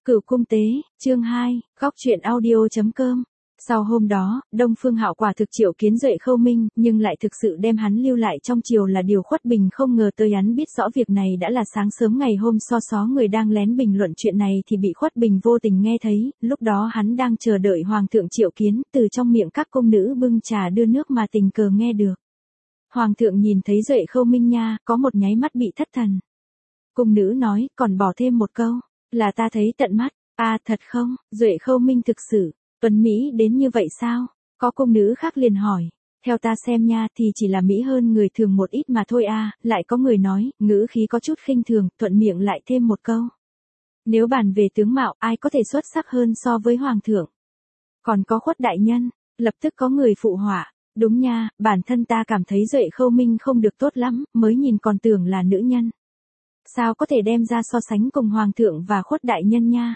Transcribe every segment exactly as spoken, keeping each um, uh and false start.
Cửu cung tế, chương hai, góc truyện audio.com. Sau hôm đó, Đông Phương Hạo quả thực triệu kiến Duệ Khâu Minh, nhưng lại thực sự đem hắn lưu lại trong triều là điều Khuất Bình không ngờ tới. Hắn biết rõ việc này đã là sáng sớm ngày hôm so xó người đang lén bình luận chuyện này thì bị Khuất Bình vô tình nghe thấy, lúc đó hắn đang chờ đợi Hoàng thượng triệu kiến, từ trong miệng các cung nữ bưng trà đưa nước mà tình cờ nghe được. Hoàng thượng nhìn thấy Duệ Khâu Minh nha, có một nháy mắt bị thất thần. Cung nữ nói, còn bỏ thêm một câu, là ta thấy tận mắt. À thật không, Duệ Khâu Minh thực sự tuấn Mỹ đến như vậy sao? Có cung nữ khác liền hỏi. Theo ta xem nha thì chỉ là Mỹ hơn người thường một ít mà thôi à, lại có người nói, ngữ khí có chút khinh thường, thuận miệng lại thêm một câu. Nếu bàn về tướng mạo, ai có thể xuất sắc hơn so với Hoàng thượng? Còn có Khuất đại nhân, lập tức có người phụ họa. Đúng nha, bản thân ta cảm thấy Duệ Khâu Minh không được tốt lắm, mới nhìn còn tưởng là nữ nhân. Sao có thể đem ra so sánh cùng Hoàng thượng và Khuất đại nhân nha?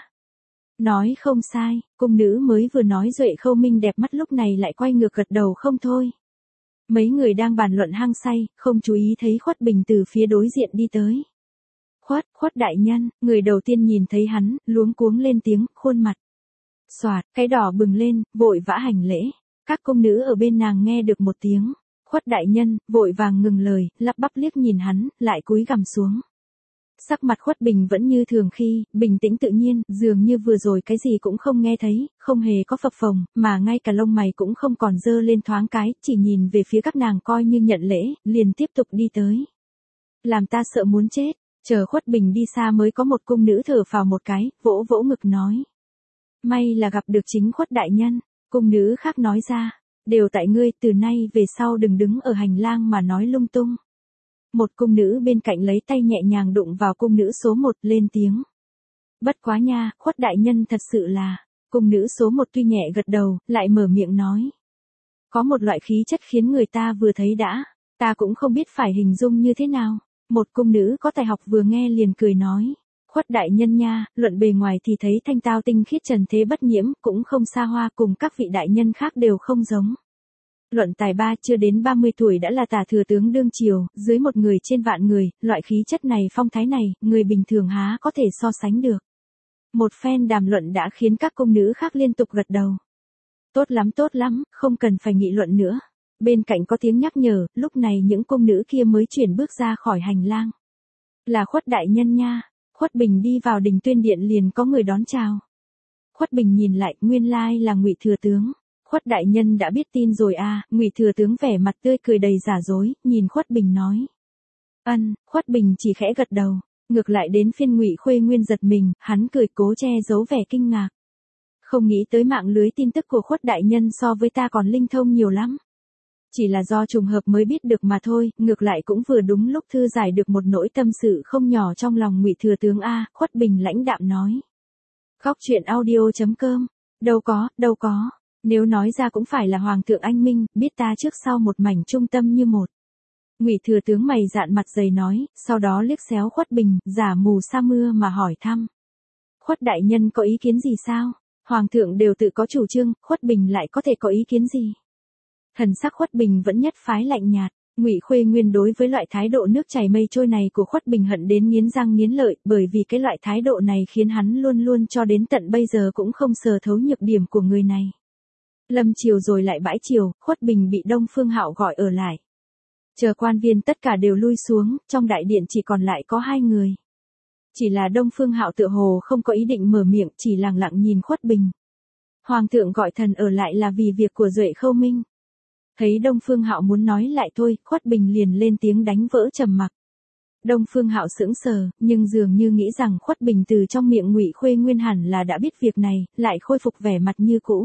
Nói không sai, cung nữ mới vừa nói Duệ Khâu Minh đẹp mắt lúc này lại quay ngược gật đầu không thôi. Mấy người đang bàn luận hăng say, không chú ý thấy Khuất Bình từ phía đối diện đi tới. Khuất, Khuất đại nhân, người đầu tiên nhìn thấy hắn, luống cuống lên tiếng, khuôn mặt xoạt, cái đỏ bừng lên, vội vã hành lễ. Các cung nữ ở bên nàng nghe được một tiếng Khuất đại nhân, vội vàng ngừng lời, lắp bắp liếc nhìn hắn, lại cúi gằm xuống. Sắc mặt Khuất Bình vẫn như thường khi, bình tĩnh tự nhiên, dường như vừa rồi cái gì cũng không nghe thấy, không hề có phập phồng, mà ngay cả lông mày cũng không còn dơ lên thoáng cái, chỉ nhìn về phía các nàng coi như nhận lễ, liền tiếp tục đi tới. Làm ta sợ muốn chết, chờ Khuất Bình đi xa mới có một cung nữ thở phào một cái, vỗ vỗ ngực nói. May là gặp được chính Khuất đại nhân, cung nữ khác nói ra, đều tại ngươi, từ nay về sau đừng đứng ở hành lang mà nói lung tung. Một cung nữ bên cạnh lấy tay nhẹ nhàng đụng vào cung nữ số một, lên tiếng. Bất quá nha, Khuất đại nhân thật sự là, cung nữ số một tuy nhẹ gật đầu, lại mở miệng nói. Có một loại khí chất khiến người ta vừa thấy đã, ta cũng không biết phải hình dung như thế nào. Một cung nữ có tài học vừa nghe liền cười nói. Khuất đại nhân nha, luận bề ngoài thì thấy thanh tao tinh khiết trần thế bất nhiễm, cũng không xa hoa, cùng các vị đại nhân khác đều không giống. Luận tài ba, chưa đến ba mươi tuổi đã là tả thừa tướng đương triều, dưới một người trên vạn người, loại khí chất này phong thái này, người bình thường há có thể so sánh được. Một phen đàm luận đã khiến các cung nữ khác liên tục gật đầu. Tốt lắm tốt lắm, không cần phải nghị luận nữa. Bên cạnh có tiếng nhắc nhở, lúc này những cung nữ kia mới chuyển bước ra khỏi hành lang. Là Khuất đại nhân nha. Khuất Bình đi vào Đình Tuyên Điện liền có người đón chào. Khuất Bình nhìn lại, nguyên lai là Ngụy thừa tướng. Khuất đại nhân đã biết tin rồi à? Ngụy thừa tướng vẻ mặt tươi cười đầy giả dối, nhìn Khuất Bình nói. Ân, Khuất Bình chỉ khẽ gật đầu, ngược lại đến phiên Ngụy Khuê Nguyên giật mình, hắn cười cố che giấu vẻ kinh ngạc. Không nghĩ tới mạng lưới tin tức của Khuất đại nhân so với ta còn linh thông nhiều lắm. Chỉ là do trùng hợp mới biết được mà thôi, ngược lại cũng vừa đúng lúc thư giải được một nỗi tâm sự không nhỏ trong lòng Ngụy thừa tướng a. Khuất Bình lãnh đạm nói. Góc truyện audio.com. Đâu có, đâu có. Nếu nói ra cũng phải là Hoàng thượng anh minh, biết ta trước sau một mảnh trung tâm như một. Ngụy thừa tướng mày dạn mặt dày nói, sau đó liếc xéo Khuất Bình, giả mù sa mưa mà hỏi thăm. Khuất đại nhân có ý kiến gì sao? Hoàng thượng đều tự có chủ trương, Khuất Bình lại có thể có ý kiến gì? Thần sắc Khuất Bình vẫn nhất phái lạnh nhạt. Ngụy Khuê Nguyên đối với loại thái độ nước chảy mây trôi này của Khuất Bình hận đến nghiến răng nghiến lợi, bởi vì cái loại thái độ này khiến hắn luôn luôn cho đến tận bây giờ cũng không sờ thấu nhược điểm của người này. Lâm chiều rồi lại bãi chiều, Khuất Bình bị Đông Phương Hạo gọi ở lại. Chờ quan viên tất cả đều lui xuống, trong đại điện chỉ còn lại có hai người. Chỉ là Đông Phương Hạo tựa hồ không có ý định mở miệng, chỉ lặng lặng nhìn Khuất Bình. Hoàng thượng gọi thần ở lại là vì việc của Duệ Khâu Minh. Thấy Đông Phương Hạo muốn nói lại thôi, Khuất Bình liền lên tiếng đánh vỡ trầm mặc. Đông Phương Hạo sững sờ, nhưng dường như nghĩ rằng Khuất Bình từ trong miệng Ngụy Khuê Nguyên hẳn là đã biết việc này, lại khôi phục vẻ mặt như cũ.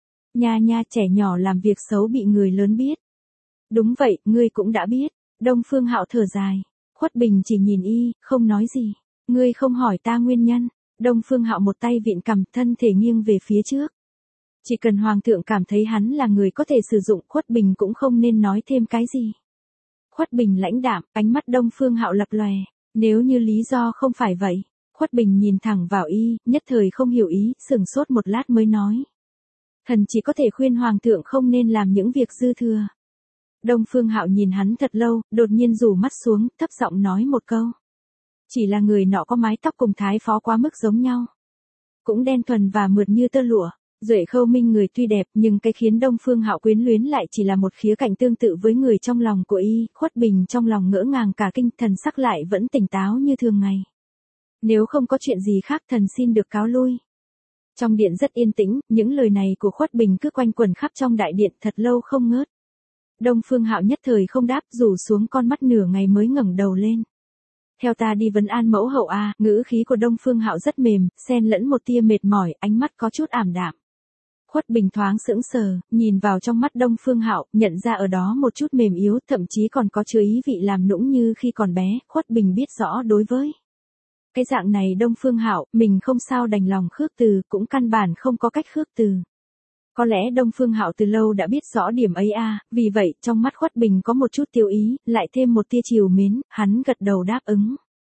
Nha nha, trẻ nhỏ làm việc xấu bị người lớn biết. Đúng vậy, ngươi cũng đã biết. Đông Phương Hạo thở dài. Khuất Bình chỉ nhìn y, không nói gì. Ngươi không hỏi ta nguyên nhân. Đông Phương Hạo một tay vịn cằm, thân thể nghiêng về phía trước. Chỉ cần Hoàng thượng cảm thấy hắn là người có thể sử dụng, Khuất Bình cũng không nên nói thêm cái gì. Khuất Bình lãnh đạm, ánh mắt Đông Phương Hạo lập lòe. Nếu như lý do không phải vậy. Khuất Bình nhìn thẳng vào y, nhất thời không hiểu ý, sửng sốt một lát mới nói. Thần chỉ có thể khuyên Hoàng thượng không nên làm những việc dư thừa. Đông Phương Hạo nhìn hắn thật lâu, đột nhiên rủ mắt xuống, thấp giọng nói một câu. Chỉ là người nọ có mái tóc cùng thái phó quá mức giống nhau. cũng đen thuần và mượt như tơ lụa. Duệ Khâu Minh người tuy đẹp, nhưng cái khiến Đông Phương Hạo quyến luyến lại chỉ là một khía cạnh tương tự với người trong lòng của y. Khuất Bình trong lòng ngỡ ngàng cả kinh, thần sắc lại vẫn tỉnh táo như thường ngày. Nếu không có chuyện gì khác, thần xin được cáo lui. Trong điện rất yên tĩnh, những lời này của Khuất Bình cứ quanh quẩn khắp trong đại điện thật lâu không ngớt. Đông Phương Hạo nhất thời không đáp, rủ xuống con mắt nửa ngày mới ngẩng đầu lên. Theo ta đi vấn an mẫu hậu a. Ngữ khí của Đông Phương Hạo rất mềm, xen lẫn một tia mệt mỏi, ánh mắt có chút ảm đạm. Khuất Bình thoáng sững sờ, nhìn vào trong mắt Đông Phương Hạo, nhận ra ở đó một chút mềm yếu, thậm chí còn có chứa ý vị làm nũng như khi còn bé. Khuất Bình biết rõ đối với cái dạng này Đông Phương Hạo, mình không sao đành lòng khước từ, cũng căn bản không có cách khước từ. Có lẽ Đông Phương Hạo từ lâu đã biết rõ điểm ấy a, vì vậy trong mắt Khuất Bình có một chút tiêu ý, lại thêm một tia trìu mến, hắn gật đầu đáp ứng.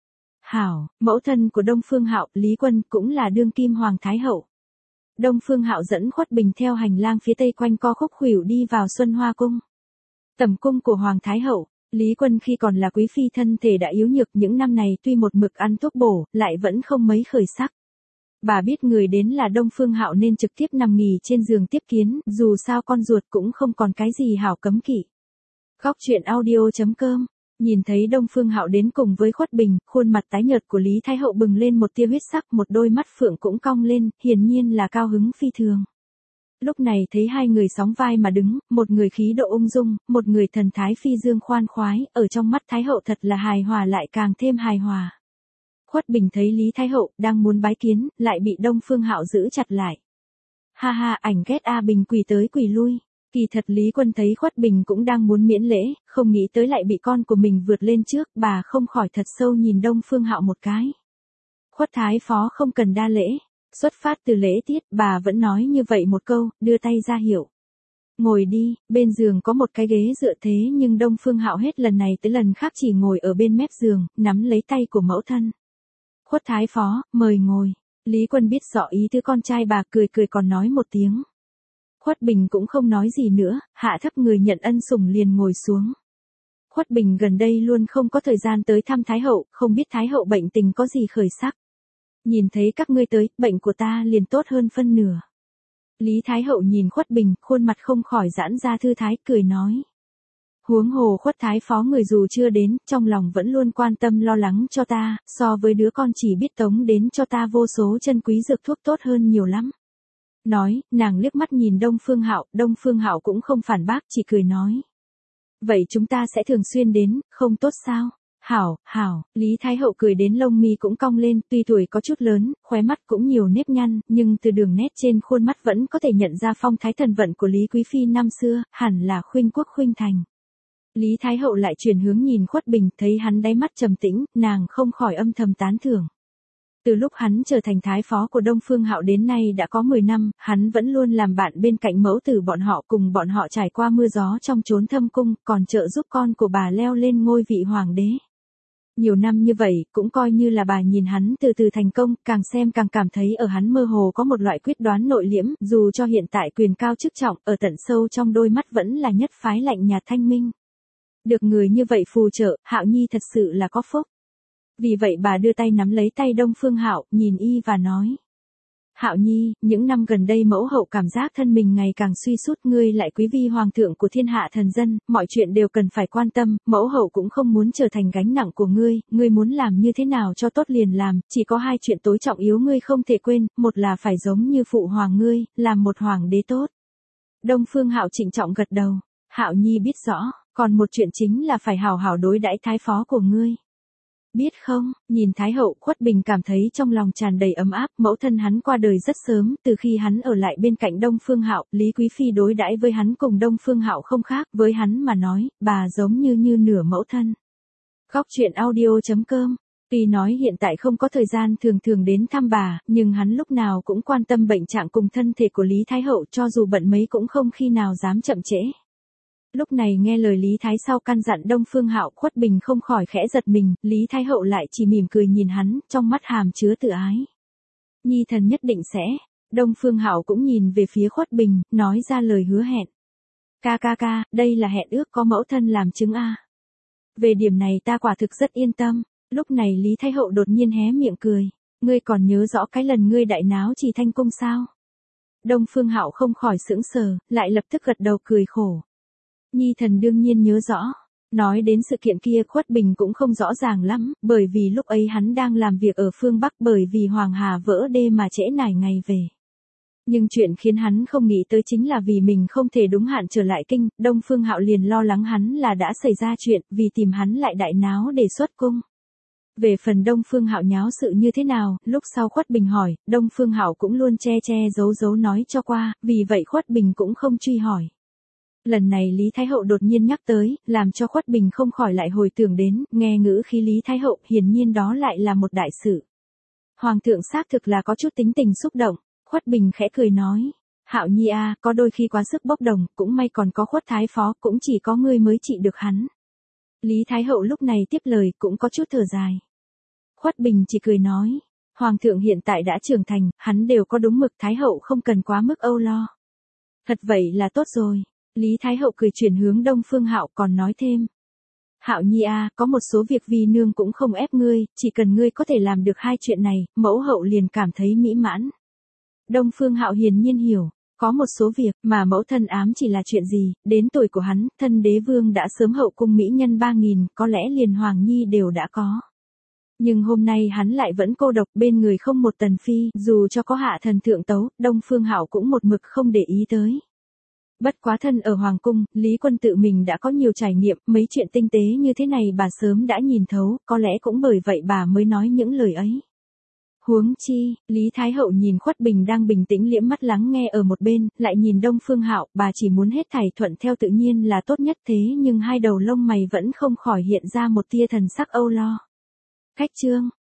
Hảo, mẫu thân của Đông Phương Hạo, Lý Quân, cũng là đương kim hoàng thái hậu. Đông Phương Hạo dẫn Khuất Bình theo hành lang phía tây quanh co khúc khuỷu đi vào Xuân Hoa cung. Tẩm cung của hoàng thái hậu. Lý Quân khi còn là quý phi thân thể đã yếu nhược, những năm này tuy một mực ăn thuốc bổ, lại vẫn không mấy khởi sắc. Bà biết người đến là Đông Phương Hạo nên trực tiếp nằm nghỉ trên giường tiếp kiến, dù sao con ruột cũng không còn cái gì hảo cấm kỵ. Góc truyện audio chấm com. Nhìn thấy Đông Phương Hạo đến cùng với Khuất Bình, khuôn mặt tái nhợt của Lý Thái Hậu bừng lên một tia huyết sắc, một đôi mắt phượng cũng cong lên, hiển nhiên là cao hứng phi thường. Lúc này thấy hai người sóng vai mà đứng, một người khí độ ung dung, một người thần thái phi dương khoan khoái, ở trong mắt Thái Hậu thật là hài hòa lại càng thêm hài hòa. Khuất Bình thấy Lý Thái Hậu đang muốn bái kiến, lại bị Đông Phương Hạo giữ chặt lại. Ha ha, ảnh ghét a. Bình quỳ tới quỳ lui. Kỳ thật Lý Quân thấy Khuất Bình cũng đang muốn miễn lễ, không nghĩ tới lại bị con của mình vượt lên trước, bà không khỏi thật sâu nhìn Đông Phương Hạo một cái. Khuất Thái Phó không cần đa lễ. Xuất phát từ lễ tiết, bà vẫn nói như vậy một câu, đưa tay ra hiệu. Ngồi đi, bên giường có một cái ghế dựa thế nhưng Đông Phương Hạo hết lần này tới lần khác chỉ ngồi ở bên mép giường, nắm lấy tay của mẫu thân. Khuất Thái Phó, mời ngồi. Lý Quân biết rõ ý tứ con trai bà, cười cười còn nói một tiếng. Khuất Bình cũng không nói gì nữa, hạ thấp người nhận ân sủng liền ngồi xuống. Khuất Bình gần đây luôn không có thời gian tới thăm Thái Hậu, không biết Thái Hậu bệnh tình có gì khởi sắc. Nhìn thấy các ngươi tới, bệnh của ta liền tốt hơn phân nửa. Lý Thái Hậu nhìn Khuất Bình, khuôn mặt không khỏi giãn ra thư thái, cười nói. Huống hồ Khuất Thái Phó người dù chưa đến, trong lòng vẫn luôn quan tâm lo lắng cho ta, so với đứa con chỉ biết tống đến cho ta vô số chân quý dược thuốc tốt hơn nhiều lắm. Nói, nàng liếc mắt nhìn Đông Phương Hạo, Đông Phương Hạo cũng không phản bác, chỉ cười nói. Vậy chúng ta sẽ thường xuyên đến, không tốt sao? Hảo, hảo, Lý Thái Hậu cười đến lông mi cũng cong lên, tuy tuổi có chút lớn, khóe mắt cũng nhiều nếp nhăn, nhưng từ đường nét trên khuôn mắt vẫn có thể nhận ra phong thái thần vận của Lý Quý Phi năm xưa, hẳn là khuynh quốc khuynh thành. Lý Thái Hậu lại chuyển hướng nhìn Khuất Bình, thấy hắn đáy mắt trầm tĩnh, nàng không khỏi âm thầm tán thưởng. Từ lúc hắn trở thành thái phó của Đông Phương Hạo đến nay đã có mười năm, hắn vẫn luôn làm bạn bên cạnh mẫu tử bọn họ, cùng bọn họ trải qua mưa gió trong chốn thâm cung, còn trợ giúp con của bà leo lên ngôi vị hoàng đế. Nhiều năm như vậy, cũng coi như là bà nhìn hắn từ từ thành công, càng xem càng cảm thấy ở hắn mơ hồ có một loại quyết đoán nội liễm, dù cho hiện tại quyền cao chức trọng, ở tận sâu trong đôi mắt vẫn là nhất phái lạnh nhạt thanh minh. Được người như vậy phù trợ, Hạo Nhi thật sự là có phúc. Vì vậy bà đưa tay nắm lấy tay Đông Phương Hạo, nhìn y và nói. Hạo Nhi, những năm gần đây mẫu hậu cảm giác thân mình ngày càng suy sút, ngươi lại quý vi hoàng thượng của thiên hạ thần dân, mọi chuyện đều cần phải quan tâm, mẫu hậu cũng không muốn trở thành gánh nặng của ngươi, ngươi muốn làm như thế nào cho tốt liền làm, chỉ có hai chuyện tối trọng yếu ngươi không thể quên, một là phải giống như phụ hoàng ngươi, làm một hoàng đế tốt. Đông Phương Hạo trịnh trọng gật đầu, Hạo Nhi biết rõ, còn một chuyện chính là phải hào hảo đối đãi thái phó của ngươi. Biết không, nhìn Thái Hậu, Khuất Bình cảm thấy trong lòng tràn đầy ấm áp, mẫu thân hắn qua đời rất sớm, từ khi hắn ở lại bên cạnh Đông Phương Hạo, Lý Quý Phi đối đãi với hắn cùng Đông Phương Hạo không khác, với hắn mà nói, bà giống như như nửa mẫu thân. Góc truyện audio chấm com. Tuy nói hiện tại không có thời gian thường thường đến thăm bà, nhưng hắn lúc nào cũng quan tâm bệnh trạng cùng thân thể của Lý Thái Hậu, cho dù bận mấy cũng không khi nào dám chậm trễ. Lúc này nghe lời Lý Thái sau căn dặn Đông Phương Hạo, Khuất Bình không khỏi khẽ giật mình, Lý Thái Hậu lại chỉ mỉm cười nhìn hắn, trong mắt hàm chứa tự ái. Nhi thần nhất định sẽ. Đông Phương Hạo cũng nhìn về phía Khuất Bình, nói ra lời hứa hẹn. Ca ca ca, đây là hẹn ước có mẫu thân làm chứng a. Về điểm này ta quả thực rất yên tâm. Lúc này Lý Thái Hậu đột nhiên hé miệng cười. Ngươi còn nhớ rõ cái lần ngươi đại náo Trì Thanh Cung sao? Đông Phương Hạo không khỏi sững sờ, lại lập tức gật đầu cười khổ. Nhi thần đương nhiên nhớ rõ. Nói đến sự kiện kia Khuất Bình cũng không rõ ràng lắm, bởi vì lúc ấy hắn đang làm việc ở phương Bắc bởi vì Hoàng Hà vỡ đê mà trễ nải ngày về. Nhưng chuyện khiến hắn không nghĩ tới chính là vì mình không thể đúng hạn trở lại kinh, Đông Phương Hạo liền lo lắng hắn là đã xảy ra chuyện, vì tìm hắn lại đại náo để xuất cung. Về phần Đông Phương Hạo nháo sự như thế nào, lúc sau Khuất Bình hỏi, Đông Phương Hạo cũng luôn che che giấu giấu nói cho qua, vì vậy Khuất Bình cũng không truy hỏi. Lần này Lý Thái Hậu đột nhiên nhắc tới, làm cho Khuất Bình không khỏi lại hồi tưởng đến, nghe ngữ khí Lý Thái Hậu, hiển nhiên đó lại là một đại sự. Hoàng thượng xác thực là có chút tính tình xúc động, Khuất Bình khẽ cười nói, Hạo Nhi a, có đôi khi quá sức bốc đồng, cũng may còn có Khuất Thái Phó, cũng chỉ có ngươi mới trị được hắn. Lý Thái Hậu lúc này tiếp lời, cũng có chút thở dài. Khuất Bình chỉ cười nói, Hoàng thượng hiện tại đã trưởng thành, hắn đều có đúng mực, Thái Hậu không cần quá mức âu lo. Thật vậy là tốt rồi. Lý Thái Hậu cười chuyển hướng Đông Phương Hạo còn nói thêm. Hạo Nhi a, có một số việc vi nương cũng không ép ngươi, chỉ cần ngươi có thể làm được hai chuyện này, mẫu hậu liền cảm thấy mỹ mãn. Đông Phương Hạo hiển nhiên hiểu, có một số việc mà mẫu thân ám chỉ là chuyện gì, đến tuổi của hắn, thân đế vương đã sớm hậu cung mỹ nhân ba nghìn, có lẽ liền Hoàng Nhi đều đã có. Nhưng hôm nay hắn lại vẫn cô độc bên người không một tần phi, dù cho có hạ thần thượng tấu, Đông Phương Hạo cũng một mực không để ý tới. Bất quá thân ở Hoàng cung, Lý Quân tự mình đã có nhiều trải nghiệm, mấy chuyện tinh tế như thế này bà sớm đã nhìn thấu, có lẽ cũng bởi vậy bà mới nói những lời ấy. Huống chi, Lý Thái Hậu nhìn Khuất Bình đang bình tĩnh liễm mắt lắng nghe ở một bên, lại nhìn Đông Phương Hạo, bà chỉ muốn hết thảy thuận theo tự nhiên là tốt nhất thế nhưng hai đầu lông mày vẫn không khỏi hiện ra một tia thần sắc âu lo. Khách chương